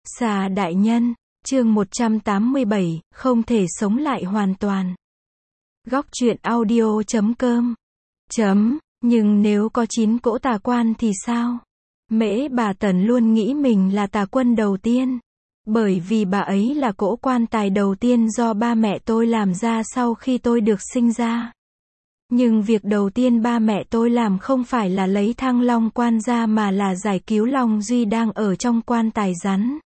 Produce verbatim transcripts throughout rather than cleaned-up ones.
Xà đại nhân, chương một trăm tám mươi bảy, không thể sống lại hoàn toàn. Góc truyện audio chấm com. Chấm, nhưng nếu có chín cỗ tà quan thì sao? Mễ bà Tần luôn nghĩ mình là tà quân đầu tiên. Bởi vì bà ấy là cỗ quan tài đầu tiên do ba mẹ tôi làm ra sau khi tôi được sinh ra. Nhưng việc đầu tiên ba mẹ tôi làm không phải là lấy Thăng Long quan ra mà là giải cứu Long Duy đang ở trong quan tài rắn.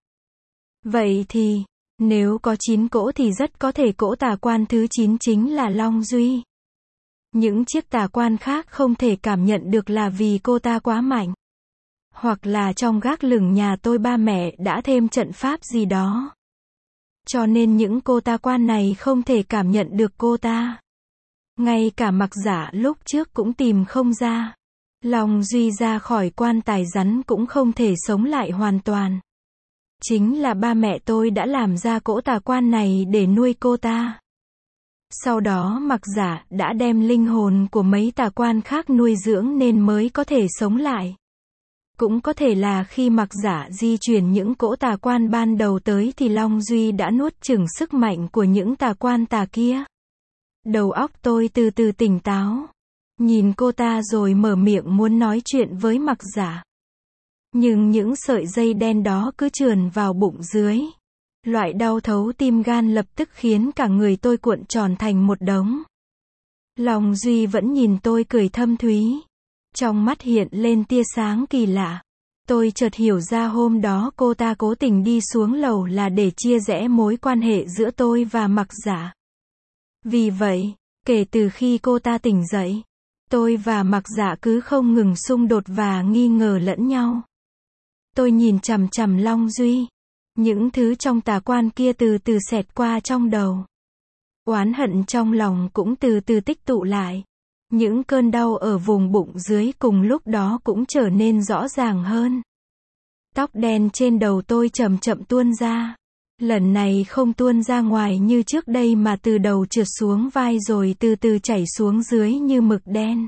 Vậy thì, nếu có chín cỗ thì rất có thể cỗ tà quan thứ chín chính là Long Duy. Những chiếc tà quan khác không thể cảm nhận được là vì cô ta quá mạnh. Hoặc là trong gác lửng nhà tôi ba mẹ đã thêm trận pháp gì đó. Cho nên những cô tà quan này không thể cảm nhận được cô ta. Ngay cả Mặc Giả lúc trước cũng tìm không ra. Long Duy ra khỏi quan tài rắn cũng không thể sống lại hoàn toàn. Chính là ba mẹ tôi đã làm ra cỗ tà quan này để nuôi cô ta. Sau đó Mặc Giả đã đem linh hồn của mấy tà quan khác nuôi dưỡng nên mới có thể sống lại. Cũng có thể là khi Mặc Giả di chuyển những cỗ tà quan ban đầu tới thì Long Duy đã nuốt chửng sức mạnh của những tà quan tà kia. Đầu óc tôi từ từ tỉnh táo. Nhìn cô ta rồi mở miệng muốn nói chuyện với Mặc Giả. Nhưng những sợi dây đen đó cứ trườn vào bụng dưới. Loại đau thấu tim gan lập tức khiến cả người tôi cuộn tròn thành một đống. Long Duy vẫn nhìn tôi cười thâm thúy. Trong mắt hiện lên tia sáng kỳ lạ. Tôi chợt hiểu ra hôm đó cô ta cố tình đi xuống lầu là để chia rẽ mối quan hệ giữa tôi và Mặc Giả. Vì vậy, kể từ khi cô ta tỉnh dậy, tôi và Mặc Giả cứ không ngừng xung đột và nghi ngờ lẫn nhau. Tôi nhìn chằm chằm Long Duy. Những thứ trong tà quan kia từ từ xẹt qua trong đầu. Oán hận trong lòng cũng từ từ tích tụ lại. Những cơn đau ở vùng bụng dưới cùng lúc đó cũng trở nên rõ ràng hơn. Tóc đen trên đầu tôi chậm chậm tuôn ra. Lần này không tuôn ra ngoài như trước đây mà từ đầu trượt xuống vai rồi từ từ chảy xuống dưới như mực đen.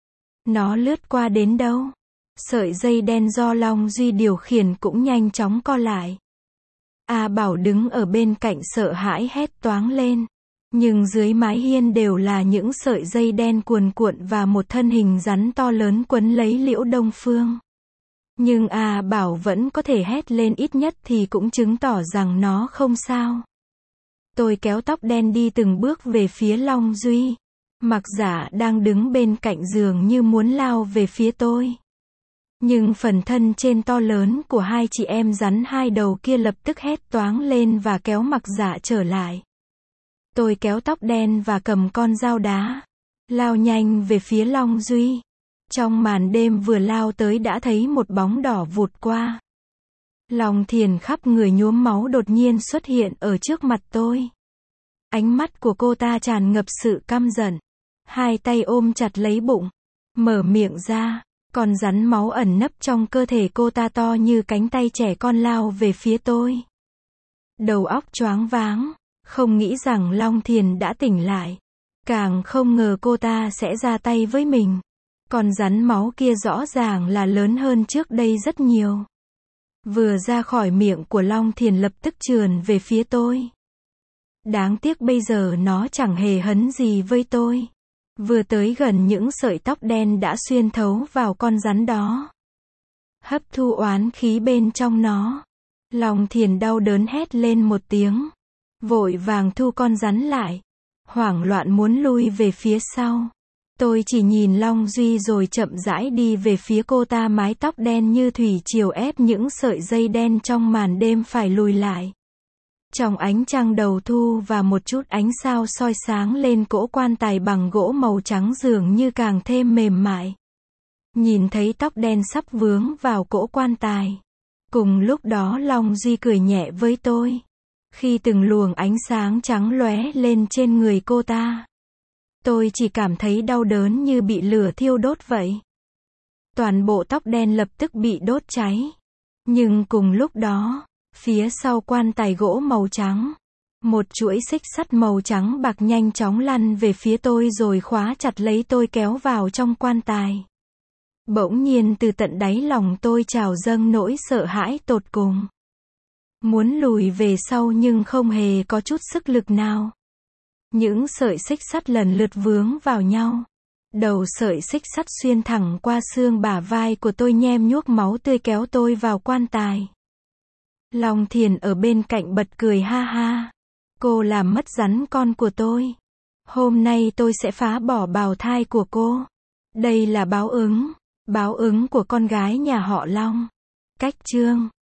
Nó lướt qua đến đâu? Sợi dây đen do Long Duy điều khiển cũng nhanh chóng co lại. A Bảo đứng ở bên cạnh sợ hãi hét toáng lên. Nhưng dưới mái hiên đều là những sợi dây đen cuồn cuộn và một thân hình rắn to lớn quấn lấy Liễu Đông Phương. Nhưng A Bảo vẫn có thể hét lên, ít nhất thì cũng chứng tỏ rằng nó không sao. Tôi kéo tóc đen đi từng bước về phía Long Duy. Mặc Giả đang đứng bên cạnh giường như muốn lao về phía tôi. Nhưng phần thân trên to lớn của hai chị em rắn hai đầu kia lập tức hét toáng lên và kéo Mặc Giả trở lại. Tôi kéo tóc đen và cầm con dao đá. Lao nhanh về phía Long Duy. Trong màn đêm vừa lao tới đã thấy một bóng đỏ vụt qua. Long Thiền khắp người nhuốm máu đột nhiên xuất hiện ở trước mặt tôi. Ánh mắt của cô ta tràn ngập sự căm giận. Hai tay ôm chặt lấy bụng. Mở miệng ra. Con rắn máu ẩn nấp trong cơ thể cô ta to như cánh tay trẻ con lao về phía tôi. Đầu óc choáng váng. Không nghĩ rằng Long Thiền đã tỉnh lại. Càng không ngờ cô ta sẽ ra tay với mình. Con rắn máu kia rõ ràng là lớn hơn trước đây rất nhiều. Vừa ra khỏi miệng của Long Thiền lập tức trườn về phía tôi. Đáng tiếc bây giờ nó chẳng hề hấn gì với tôi. Vừa tới gần những sợi tóc đen đã xuyên thấu vào con rắn đó. Hấp thu oán khí bên trong nó. Long Thiền đau đớn hét lên một tiếng. Vội vàng thu con rắn lại. Hoảng loạn muốn lui về phía sau. Tôi chỉ nhìn Long Duy rồi chậm rãi đi về phía cô ta, mái tóc đen như thủy triều ép những sợi dây đen trong màn đêm phải lùi lại. Trong ánh trăng đầu thu và một chút ánh sao soi sáng lên cỗ quan tài bằng gỗ màu trắng dường như càng thêm mềm mại. Nhìn thấy tóc đen sắp vướng vào cỗ quan tài. Cùng lúc đó Long Duy cười nhẹ với tôi. Khi từng luồng ánh sáng trắng lóe lên trên người cô ta. Tôi chỉ cảm thấy đau đớn như bị lửa thiêu đốt vậy. Toàn bộ tóc đen lập tức bị đốt cháy. Nhưng cùng lúc đó, phía sau quan tài gỗ màu trắng, một chuỗi xích sắt màu trắng bạc nhanh chóng lăn về phía tôi rồi khóa chặt lấy tôi kéo vào trong quan tài. Bỗng nhiên từ tận đáy lòng tôi trào dâng nỗi sợ hãi tột cùng. Muốn lùi về sau nhưng không hề có chút sức lực nào. Những sợi xích sắt lần lượt vướng vào nhau. Đầu sợi xích sắt xuyên thẳng qua xương bả vai của tôi, nhem nhuốc máu tươi, kéo tôi vào quan tài. Long Thiền ở bên cạnh bật cười ha ha. Cô làm mất rắn con của tôi. Hôm nay tôi sẽ phá bỏ bào thai của cô. Đây là báo ứng. Báo ứng của con gái nhà họ Long. Cách chương